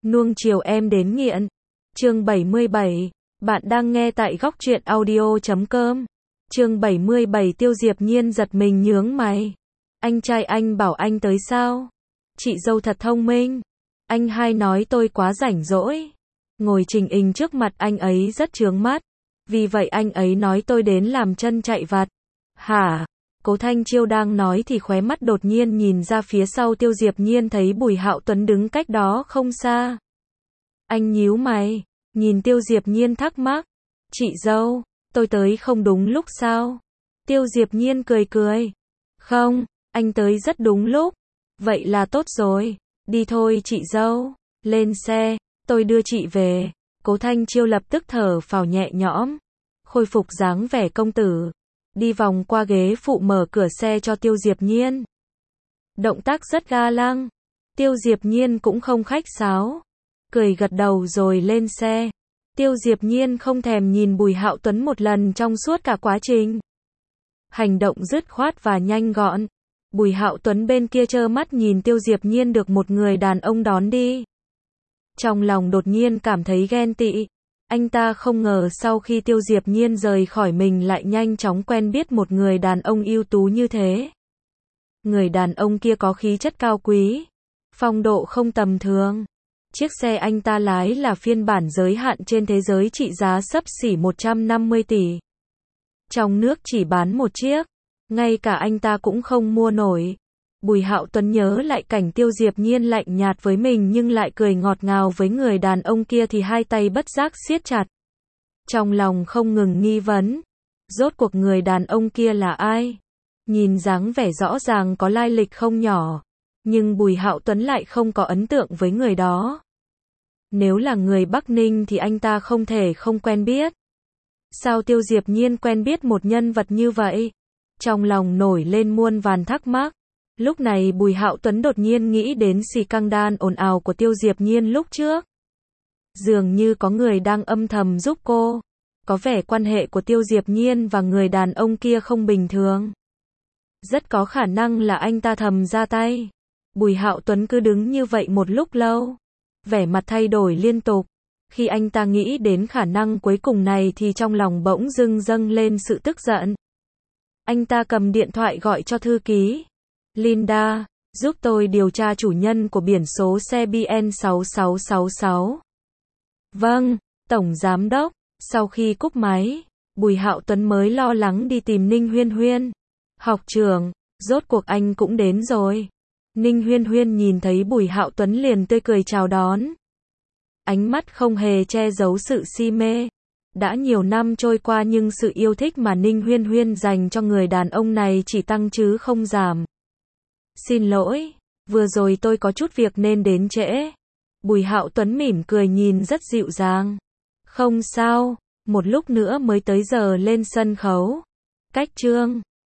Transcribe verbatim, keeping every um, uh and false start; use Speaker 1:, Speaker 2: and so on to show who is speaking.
Speaker 1: Nuông chiều em đến nghiện. Chương bảy mươi bảy. Bạn đang nghe tại góc truyện audio chấm com. Chương bảy mươi bảy. Tiêu Diệp Nhiên giật mình nhướng mày. Anh trai anh bảo anh tới sao? Chị dâu thật thông minh. Anh hai nói tôi quá rảnh rỗi. Ngồi trình hình trước mặt anh ấy rất chướng mắt. Vì vậy anh ấy nói tôi đến làm chân chạy vặt. Hả? Cố Thanh Chiêu đang nói thì khóe mắt đột nhiên nhìn ra phía sau Tiêu Diệp Nhiên thấy Bùi Hạo Tuấn đứng cách đó không xa. Anh nhíu mày, nhìn Tiêu Diệp Nhiên thắc mắc. Chị dâu, tôi tới không đúng lúc sao? Tiêu Diệp Nhiên cười cười. Không, anh tới rất đúng lúc. Vậy là tốt rồi. Đi thôi chị dâu, lên xe, tôi đưa chị về. Cố Thanh Chiêu lập tức thở phào nhẹ nhõm, khôi phục dáng vẻ công tử. Đi vòng qua ghế phụ mở cửa xe cho Tiêu Diệp Nhiên. Động tác rất ga lăng. Tiêu Diệp Nhiên cũng không khách sáo. Cười gật đầu rồi lên xe. Tiêu Diệp Nhiên không thèm nhìn Bùi Hạo Tuấn một lần trong suốt cả quá trình. Hành động dứt khoát và nhanh gọn. Bùi Hạo Tuấn bên kia trơ mắt nhìn Tiêu Diệp Nhiên được một người đàn ông đón đi. Trong lòng đột nhiên cảm thấy ghen tị. Anh ta không ngờ sau khi Tiêu Diệp Nhiên rời khỏi mình lại nhanh chóng quen biết một người đàn ông ưu tú như thế. Người đàn ông kia có khí chất cao quý, phong độ không tầm thường. Chiếc xe anh ta lái là phiên bản giới hạn trên thế giới trị giá xấp xỉ một trăm năm mươi tỷ. Trong nước chỉ bán một chiếc, ngay cả anh ta cũng không mua nổi. Bùi Hạo Tuấn nhớ lại cảnh Tiêu Diệp Nhiên lạnh nhạt với mình nhưng lại cười ngọt ngào với người đàn ông kia thì hai tay bất giác siết chặt. Trong lòng không ngừng nghi vấn. Rốt cuộc người đàn ông kia là ai? Nhìn dáng vẻ rõ ràng có lai lịch không nhỏ. Nhưng Bùi Hạo Tuấn lại không có ấn tượng với người đó. Nếu là người Bắc Ninh thì anh ta không thể không quen biết. Sao Tiêu Diệp Nhiên quen biết một nhân vật như vậy? Trong lòng nổi lên muôn vàn thắc mắc. Lúc này Bùi Hạo Tuấn đột nhiên nghĩ đến xì căng đan ồn ào của Tiêu Diệp Nhiên lúc trước. Dường như có người đang âm thầm giúp cô. Có vẻ quan hệ của Tiêu Diệp Nhiên và người đàn ông kia không bình thường. Rất có khả năng là anh ta thầm ra tay. Bùi Hạo Tuấn cứ đứng như vậy một lúc lâu. Vẻ mặt thay đổi liên tục. Khi anh ta nghĩ đến khả năng cuối cùng này thì trong lòng bỗng dưng dâng lên sự tức giận. Anh ta cầm điện thoại gọi cho thư ký. Linda, giúp tôi điều tra chủ nhân của biển số xe B N sáu sáu sáu sáu. Vâng, Tổng Giám đốc. Sau khi cúp máy, Bùi Hạo Tuấn mới lo lắng đi tìm Ninh Huyên Huyên. Học trưởng, rốt cuộc anh cũng đến rồi. Ninh Huyên Huyên nhìn thấy Bùi Hạo Tuấn liền tươi cười chào đón. Ánh mắt không hề che giấu sự si mê. Đã nhiều năm trôi qua nhưng sự yêu thích mà Ninh Huyên Huyên dành cho người đàn ông này chỉ tăng chứ không giảm. Xin lỗi, vừa rồi tôi có chút việc nên đến trễ. Bùi Hạo Tuấn mỉm cười nhìn rất dịu dàng. Không sao, một lúc nữa mới tới giờ lên sân khấu. Cách chương